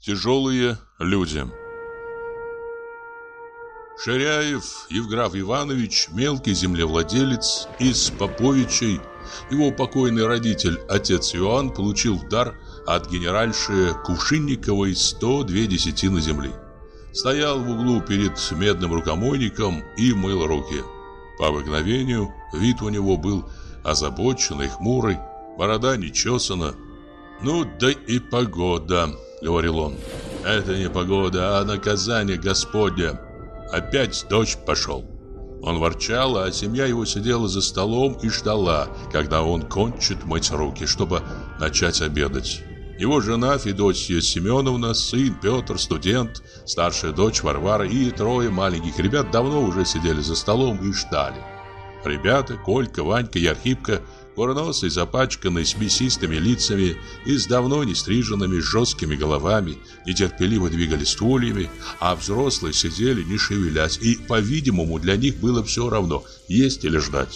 Тяжелые люди. Ширяев Евграф Иванович, мелкий землевладелец из Поповичей. Его покойный родитель, отец Иоанн, получил в дар от генеральши Кувшинниковой 102 десятины земли. Стоял в углу перед медным рукомойником и мыл руки. По обыкновению вид у него был озабоченный, хмурый, борода не чесана. «Ну да и погода», — говорил он. «Это не погода, а наказание Господне. Опять дождь пошел». Он ворчал, а семья его сидела за столом и ждала, когда он кончит мыть руки, чтобы начать обедать. Его жена Федосия Семеновна, сын Петр, студент, старшая дочь Варвара и трое маленьких ребят давно уже сидели за столом и ждали. Ребята, Колька, Ванька и Архипка, курносые, запачканные, с мясистыми лицами и с давно не стриженными жесткими головами, нетерпеливо двигали стульями, а взрослые сидели, не шевелясь, и, по-видимому, для них было все равно, есть или ждать.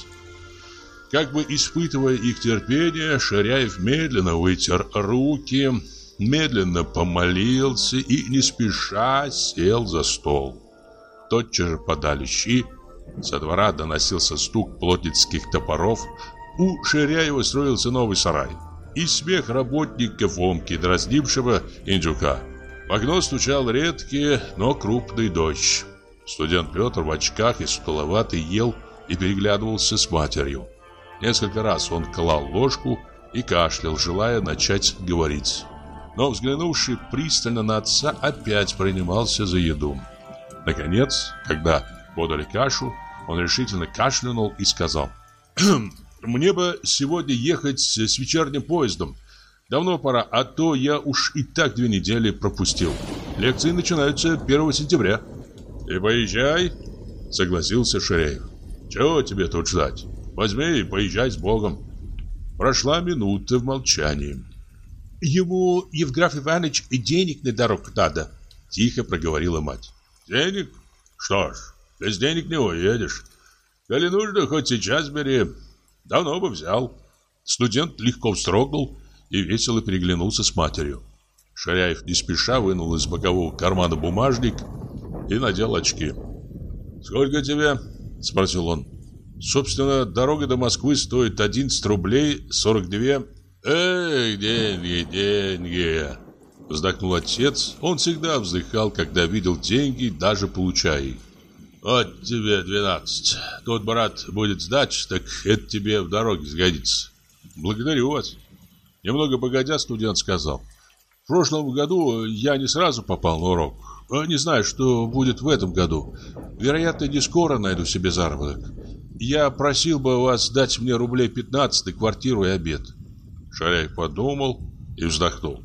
Как бы испытывая их терпение, Ширяев медленно вытер руки, медленно помолился и, не спеша, сел за стол. Тотчас же подали щи, со двора доносился стук плотницких топоров, у Ширяева строился новый сарай. И смех работника Фомки, дразнившего индюка. В окно стучал редкий, но крупный дождь. Студент Петр в очках и сутуловатый ел и переглядывался с матерью. Несколько раз он клал ложку и кашлял, желая начать говорить. Но, взглянувший пристально на отца, опять принимался за еду. Наконец, когда подали кашу, он решительно кашлянул и сказал: «Мне бы сегодня ехать с вечерним поездом. Давно пора, а то я уж и так 2 недели пропустил. Лекции начинаются 1 сентября». «И поезжай», — согласился Ширяев. «Чего тебе тут ждать? Возьми и поезжай с Богом». Прошла минута в молчании. «Ему, Евграф Иванович, денег на дорогу надо», — тихо проговорила мать. «Денег? Что ж, без денег не уедешь. Коли нужно, хоть сейчас бери. Давно бы взял». Студент легко вздрогнул и весело переглянулся с матерью. Ширяев не спеша вынул из бокового кармана бумажник и надел очки. «Сколько тебе?» — спросил он. «Собственно, дорога до Москвы стоит 11 рублей 42». «Эх, деньги, деньги!» — вздохнул отец. Он всегда вздыхал, когда видел деньги, даже получая их. «Вот тебе 12. Тут, брат, будет сдача, так это тебе в дороге сгодится». «Благодарю вас». Немного погодя, студент сказал: «В прошлом году я не сразу попал на урок. Не знаю, что будет в этом году. Вероятно, не скоро найду себе заработок. Я просил бы вас дать мне рублей 15 на квартиру и обед». Ширяев подумал и вздохнул.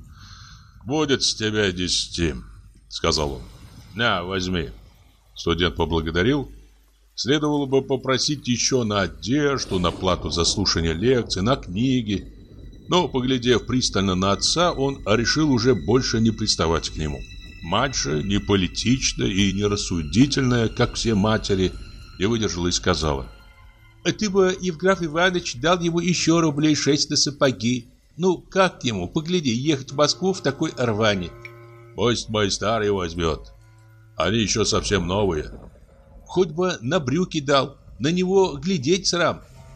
«Будет с тебя 10, — сказал он. — На, возьми». Студент поблагодарил. Следовало бы попросить еще на одежду, на плату за слушание лекций, на книги. Но, поглядев пристально на отца, он решил уже больше не приставать к нему. Мать же, не политичная и не рассудительная, как все матери, не выдержала и сказала: «А ты бы, Евграф Иванович, дал ему еще рублей 6 на сапоги. Ну, как ему, погляди, ехать в Москву в такой рване?» «Пусть мой старый возьмет. Они еще совсем новые». «Хоть бы на брюки дал, на него глядеть срам».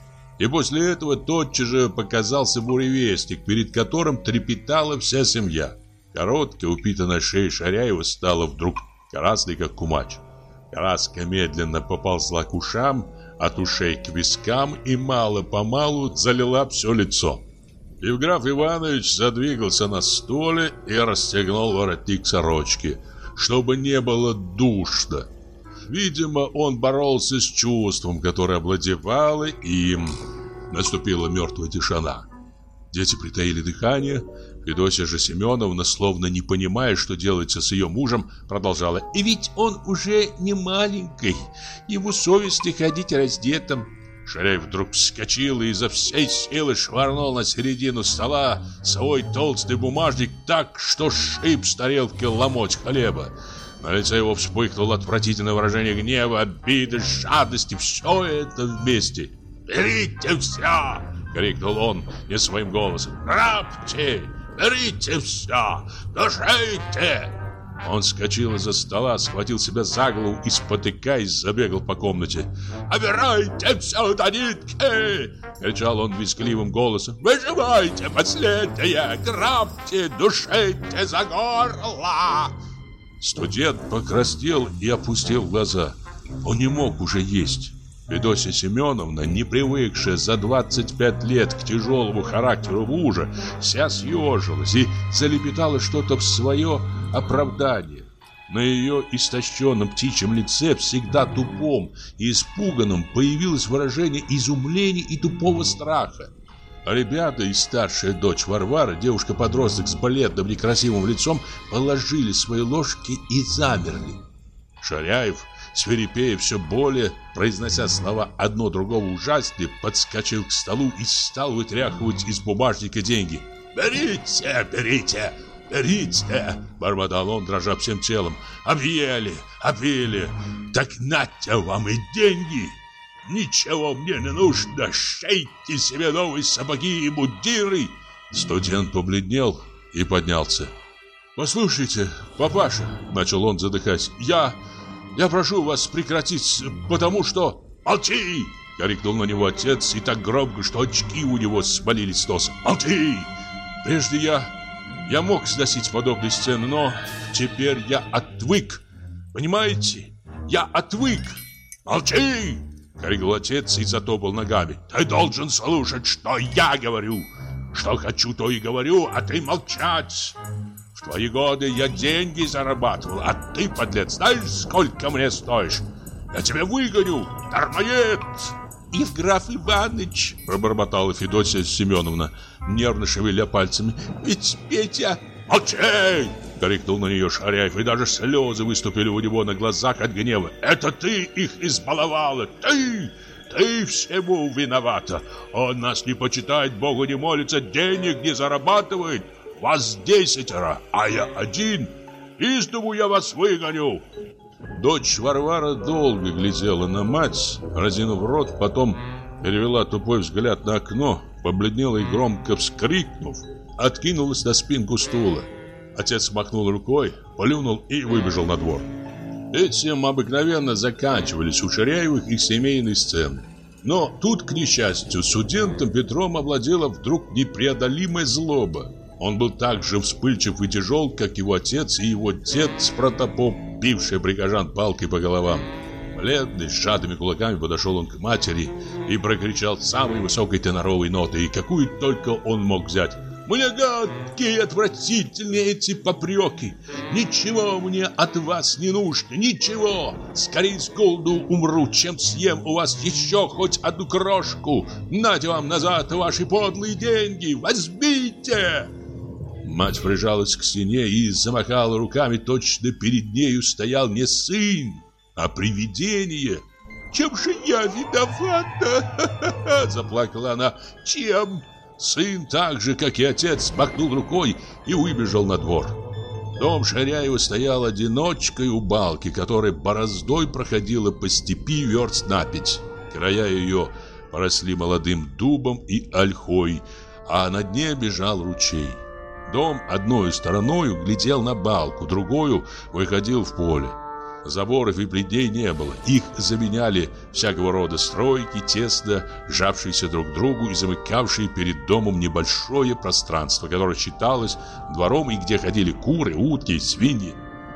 И после этого тотчас же показался буревестник, перед которым трепетала вся семья. Короткая упитанная шея Ширяева стала вдруг красной, как кумач. Краска медленно поползла к ушам, от ушей к вискам и мало-помалу залила все лицо. Евграф Иванович задвигался на стуле и расстегнул воротник сорочки, чтобы не было душно. Видимо, он боролся с чувством, которое овладевало им. Наступила мертвая тишина. Дети притаили дыхание. Федосия же Семеновна, словно не понимая, что делается с ее мужем, продолжала: «И ведь он уже не маленький, ему совестно ходить раздетым». Ширяев вдруг вскочил и изо всей силы швырнул на середину стола свой толстый бумажник так, что шиб с тарелки ломоть хлеба. На лице его вспыхнуло отвратительное выражение гнева, обиды, жадности, все это вместе. «Берите все!» — крикнул он не своим голосом. «Грабьте! Берите все! Душите!» Он вскочил из-за стола, схватил себя за голову и, спотыкаясь, забегал по комнате. «Обирайте все до нитки!» — кричал он визгливым голосом. «Выживайте последнее! Грабьте, душите за горло!» Студент покраснел и опустил глаза. Он не мог уже есть. Федосья Семеновна, не привыкшая за 25 лет к тяжелому характеру мужа, вся съежилась и залепетала что-то в свое оправдание. На ее истощенном птичьем лице, всегда тупом и испуганном, появилось выражение изумления и тупого страха. А ребята и старшая дочь Варвара, девушка-подросток с бледным некрасивым лицом, положили свои ложки и замерли. Шаряев, свирепея все более, произнося слова одно другого ужаснее, подскочил к столу и стал вытряхивать из бумажника деньги. «Берите, берите, берите!» — бормотал он, дрожа всем телом. «Объели, объели! Так нате вам и деньги! Ничего мне не нужно! Шейте себе новые сапоги и мундиры!» Студент побледнел и поднялся. «Послушайте, папаша!» — начал он, задыхаясь. Я прошу вас прекратить, потому что...» «Молчи!» — крикнул на него отец, и так громко, что очки у него свалились с носа. «Молчи! Прежде я мог сносить подобные сцены, но теперь я отвык. Понимаете? Я отвык!» «Молчи!» — крикнул отец и затопал ногами. «Ты должен слушать, что я говорю. Что хочу, то и говорю, а ты молчать. В твои годы я деньги зарабатывал, а ты, подлец, знаешь, сколько мне стоишь? Я тебя выгоню, дармоед!» «Евграф Иваныч!» — пробормотала Федосья Семеновна, нервно шевеля пальцами. «Ведь Петя...» «Молчи!» — крикнул на нее Шаряев, и даже слезы выступили у него на глазах от гнева. «Это ты их избаловала! Ты всему виновата! Он нас не почитает, Богу не молится, денег не зарабатывает! Вас 10, а я один! Из дому я вас выгоню!» Дочь Варвара долго глядела на мать, разинув рот, потом перевела тупой взгляд на окно, побледнела и, громко вскрикнув, откинулась на спинку стула. Отец махнул рукой, плюнул и выбежал на двор. Этим обыкновенно заканчивались у Ширяевых их семейные сцены. Но тут, к несчастью, студентом Петром овладела вдруг непреодолимая злоба. Он был так же вспыльчив и тяжел, как его отец и его дед с протопом, бивший прихожан палкой по головам. Бледный, с сжатыми кулаками подошел он к матери и прокричал самой высокой теноровой нотой, какую только он мог взять: «Мне гадкие, отвратительные эти попреки! Ничего мне от вас не нужно, ничего! Скорее с голоду умру, чем съем у вас еще хоть одну крошку! Нате вам назад ваши подлые деньги! Возьмите!» Мать прижалась к стене и замахала руками, точно перед нею стоял не сын, а привидение. «Чем же я виновата?» — заплакала она. «Чем?» Сын, так же, как и отец, махнул рукой и выбежал на двор. Дом Шаряева стоял одиночкой у балки, которая бороздой проходила по степи верст на 5. Края ее поросли молодым дубом и ольхой, а на дне бежал ручей. Дом одной стороною глядел на балку, другою выходил в поле. Заборов и плетней не было. Их заменяли всякого рода стройки, тесно сжавшиеся друг к другу и замыкавшие перед домом небольшое пространство, которое считалось двором и где ходили куры, утки, свиньи.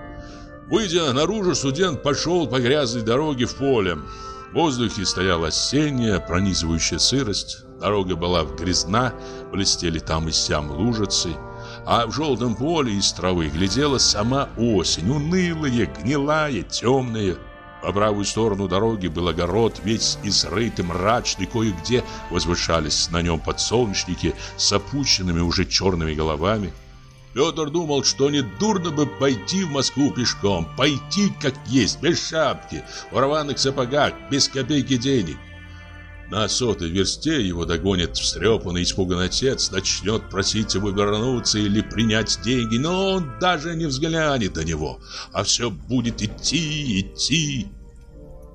Выйдя наружу, студент пошел по грязной дороге в поле. В воздухе стояла осенняя, пронизывающая сырость. Дорога была грязна, блестели там и сям лужицы. А в желтом поле из травы глядела сама осень, унылая, гнилая, темная. По правую сторону дороги был огород, весь изрытый, мрачный, кое-где возвышались на нем подсолнечники с опущенными уже черными головами. Петр думал, что не дурно бы пойти в Москву пешком, пойти как есть, без шапки, в рваных сапогах, без копейки денег. На 100-й версте его догонит встрепанный, испуганный отец, начнет просить его вернуться или принять деньги, но он даже не взглянет на него, а все будет идти.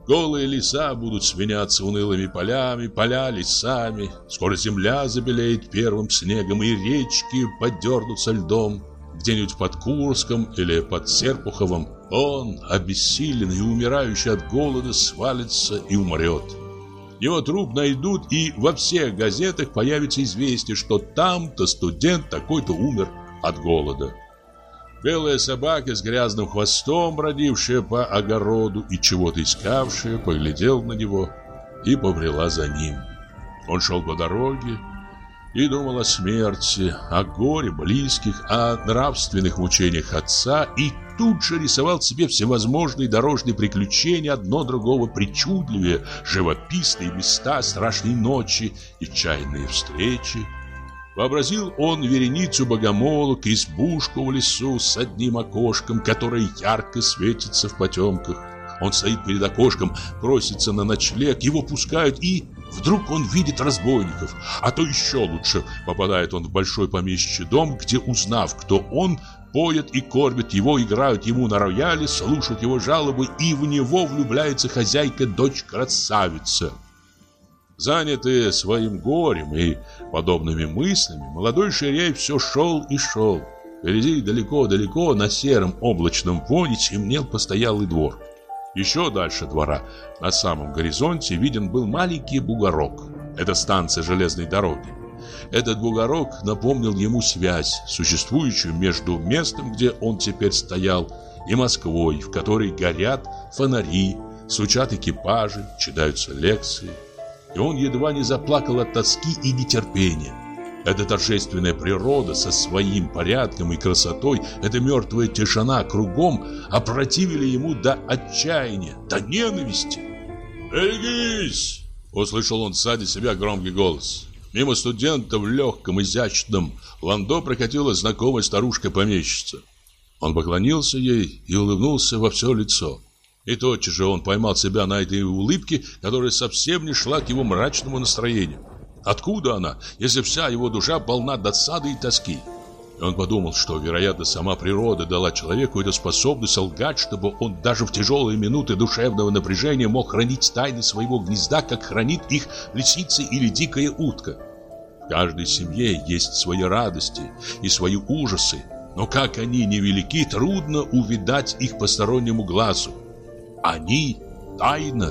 Голые леса будут сменяться унылыми полями, поля лесами. Скоро земля забелеет первым снегом, и речки подернутся льдом. Где-нибудь под Курском или под Серпуховым он, обессиленный и умирающий от голода, свалится и умрет. Его труп найдут, и во всех газетах появится известие, что там-то студент такой-то умер от голода. Белая собака с грязным хвостом, бродившая по огороду и чего-то искавшая, поглядела на него и побрела за ним. Он шел по дороге и думал о смерти, о горе близких, о нравственных мучениях отца, и тут же рисовал себе всевозможные дорожные приключения, одно другого причудливее, живописные места, страшные ночи и чайные встречи. Вообразил он вереницу богомолок, избушку в лесу с одним окошком, которое ярко светится в потемках. Он стоит перед окошком, просится на ночлег, его пускают, и вдруг он видит разбойников. А то еще лучше, попадает он в большой помещичий дом, где, узнав, кто он, поят и кормят его, играют ему на рояле, слушают его жалобы, и в него влюбляется хозяйка, дочь красавица. Занятый своим горем и подобными мыслями, молодой Ширяй все шел и шел. Впереди далеко-далеко на сером облачном фоне темнел постоялый двор. Еще дальше двора, на самом горизонте, виден был маленький бугорок. Это станция железной дороги. Этот бугорок напомнил ему связь, существующую между местом, где он теперь стоял, и Москвой, в которой горят фонари, стучат экипажи, читаются лекции. И он едва не заплакал от тоски и нетерпения. Эта торжественная природа со своим порядком и красотой, эта мертвая тишина кругом опротивили ему до отчаяния, до ненависти. «Берегись!» — услышал он сзади себя громкий голос. Мимо студента в легком, изящном ландо прокатила знакомая старушка-помещица. Он поклонился ей и улыбнулся во все лицо. И тотчас же он поймал себя на этой улыбке, которая совсем не шла к его мрачному настроению. Откуда она, если вся его душа полна досады и тоски? И он подумал, что, вероятно, сама природа дала человеку эту способность лгать, чтобы он даже в тяжелые минуты душевного напряжения мог хранить тайны своего гнезда, как хранит их лисица или дикая утка. В каждой семье есть свои радости и свои ужасы, но как они невелики, трудно увидать их постороннему глазу. Они – тайна.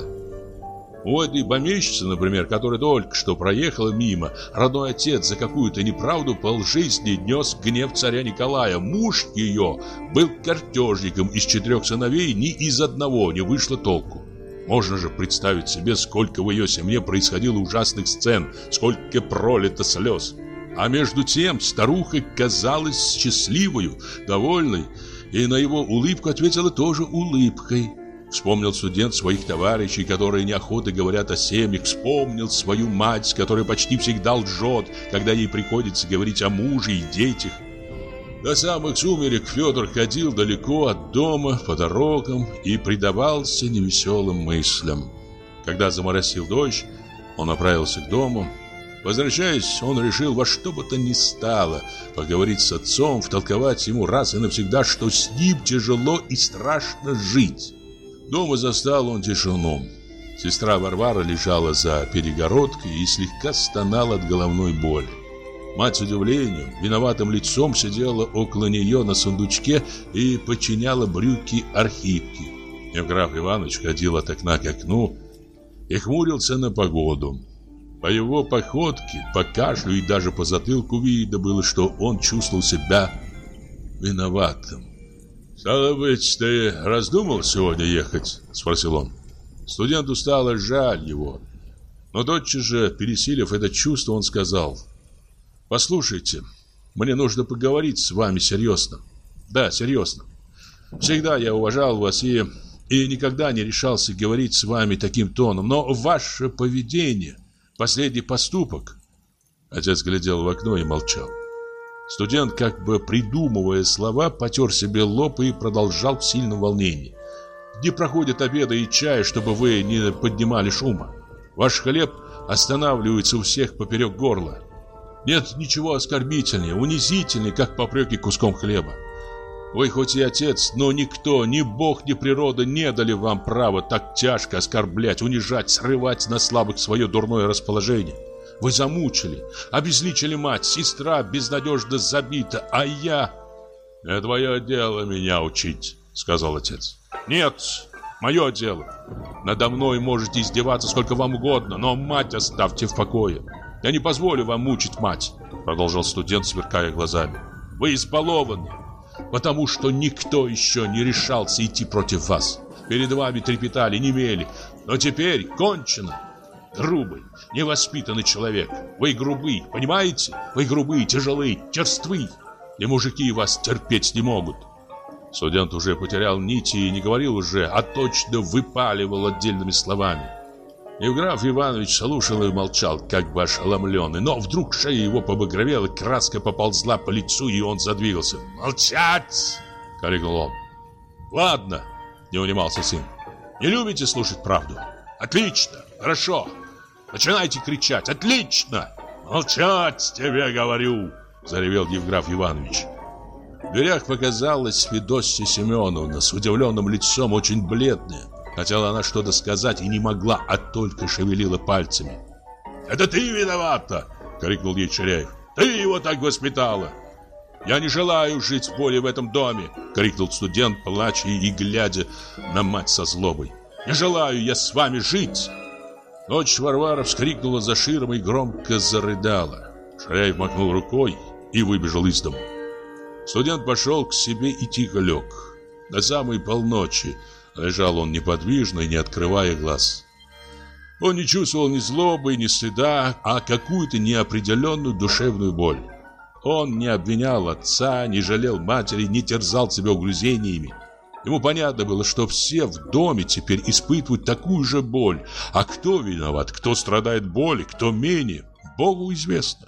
У этой помещицы, например, которая только что проехала мимо, родной отец за какую-то неправду полжизни нес гнев царя Николая. Муж ее был картежником, из 4 сыновей ни из одного не вышло толку. Можно же представить себе, сколько в ее семье происходило ужасных сцен, сколько пролито слез. А между тем старуха казалась счастливою, довольной, и на его улыбку ответила тоже улыбкой. Вспомнил студент своих товарищей, которые неохотно говорят о семьях. Вспомнил свою мать, которая почти всегда лжет, когда ей приходится говорить о муже и детях. До самых сумерек Федор ходил далеко от дома, по дорогам и предавался невеселым мыслям. Когда заморосил дождь, он направился к дому. Возвращаясь, он решил во что бы то ни стало поговорить с отцом, втолковать ему раз и навсегда, что с ним тяжело и страшно жить. Дома застал он тишину. Сестра Варвара лежала за перегородкой и слегка стонала от головной боли. Мать с удивлением, виноватым лицом сидела около нее на сундучке и подчиняла брюки Архипке. Евграф Иванович ходил от окна к окну и хмурился на погоду. По его походке, по кашлю и даже по затылку видно было, что он чувствовал себя виноватым. «Стало быть, ты раздумал сегодня ехать?» — спросил он. Студенту стало жаль его. Но тотчас же, пересилив это чувство, он сказал: «Послушайте, мне нужно поговорить с вами серьезно. Да, серьезно. Всегда я уважал вас и никогда не решался говорить с вами таким тоном. Но ваше поведение, последний поступок...» Отец глядел в окно и молчал. Студент, как бы придумывая слова, потер себе лоб и продолжал в сильном волнении. «Не проходит обеда и чая, чтобы вы не поднимали шума. Ваш хлеб останавливается у всех поперек горла. Нет ничего оскорбительнее, унизительнее, как попреки куском хлеба. Вы хоть и отец, но никто, ни Бог, ни природа не дали вам право так тяжко оскорблять, унижать, срывать на слабых свое дурное расположение. Вы замучили, обезличили мать, сестра безнадежно забита, а я... «Не твое дело меня учить», — сказал отец. «Нет, мое дело. Надо мной можете издеваться сколько вам угодно, но мать оставьте в покое. Я не позволю вам мучить мать», — продолжал студент, сверкая глазами. «Вы избалованы, потому что никто еще не решался идти против вас. Перед вами трепетали, немели, но теперь кончено. Грубый, невоспитанный человек. Вы грубы, понимаете? Вы грубы, тяжелы, черствы. И мужики вас терпеть не могут». Студент уже потерял нити и не говорил уже, а точно выпаливал отдельными словами. Евграф Иванович слушал и молчал, как бы ошеломленный. Но вдруг шея его побагровела, краска поползла по лицу, и он задвигался. «Молчать!» — крикнул он. «Ладно!» — не унимался сын. «Не любите слушать правду? Отлично! Хорошо! Начинайте кричать! Отлично! Молчать, тебе говорю!» — заревел Евграф Иванович. В дверях показалась Федосья Семеновна с удивленным лицом, очень бледная. Хотела она что-то сказать и не могла, а только шевелила пальцами. «Это ты виновата!» — крикнул ей Ширяев. «Ты его так воспитала!» «Я не желаю жить более в этом доме!» — крикнул студент, плача и глядя на мать со злобой. «Не желаю я с вами жить!» Ночь Варвара вскрикнула за ширмой и громко зарыдала. Ширяев махнул рукой и выбежал из дома. Студент пошел к себе и тихо лег. До самой полночи лежал он неподвижно и не открывая глаз. Он не чувствовал ни злобы, ни стыда, а какую-то неопределенную душевную боль. Он не обвинял отца, не жалел матери, не терзал себя угрызениями. Ему понятно было, что все в доме теперь испытывают такую же боль. А кто виноват, кто страдает болью, кто менее, Богу известно.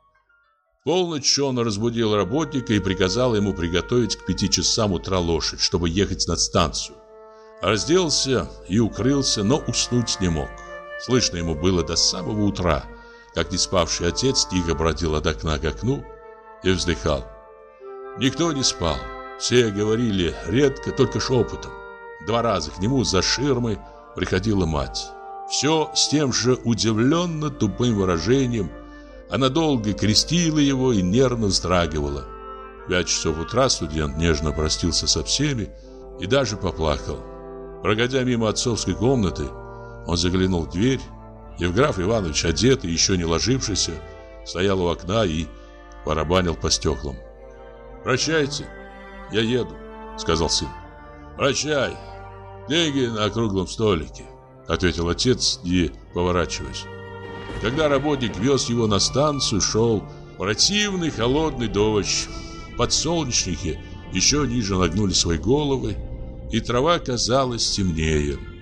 В полночь он разбудил работника и приказал ему приготовить к 5 часам утра лошадь, чтобы ехать на станцию. Разделся и укрылся, но уснуть не мог. Слышно ему было до самого утра, как неспавший отец тихо бродил от окна к окну и вздыхал. Никто не спал. Все говорили редко, только шепотом. 2 раза к нему за ширмой приходила мать. Все с тем же удивленно тупым выражением. Она долго крестила его и нервно вздрагивала. В 5 часов утра студент нежно простился со всеми и даже поплакал. Проходя мимо отцовской комнаты, он заглянул в дверь. Евграф Иванович, одетый, еще не ложившийся, стоял у окна и барабанил по стеклам. «Прощайте, я еду», — сказал сын. «Прощай, деньги на круглом столике», — ответил отец, не поворачиваясь. Когда работник вез его на станцию, шел противный холодный дождь. Подсолнечники еще ниже нагнули свои головы, и трава казалась темнее.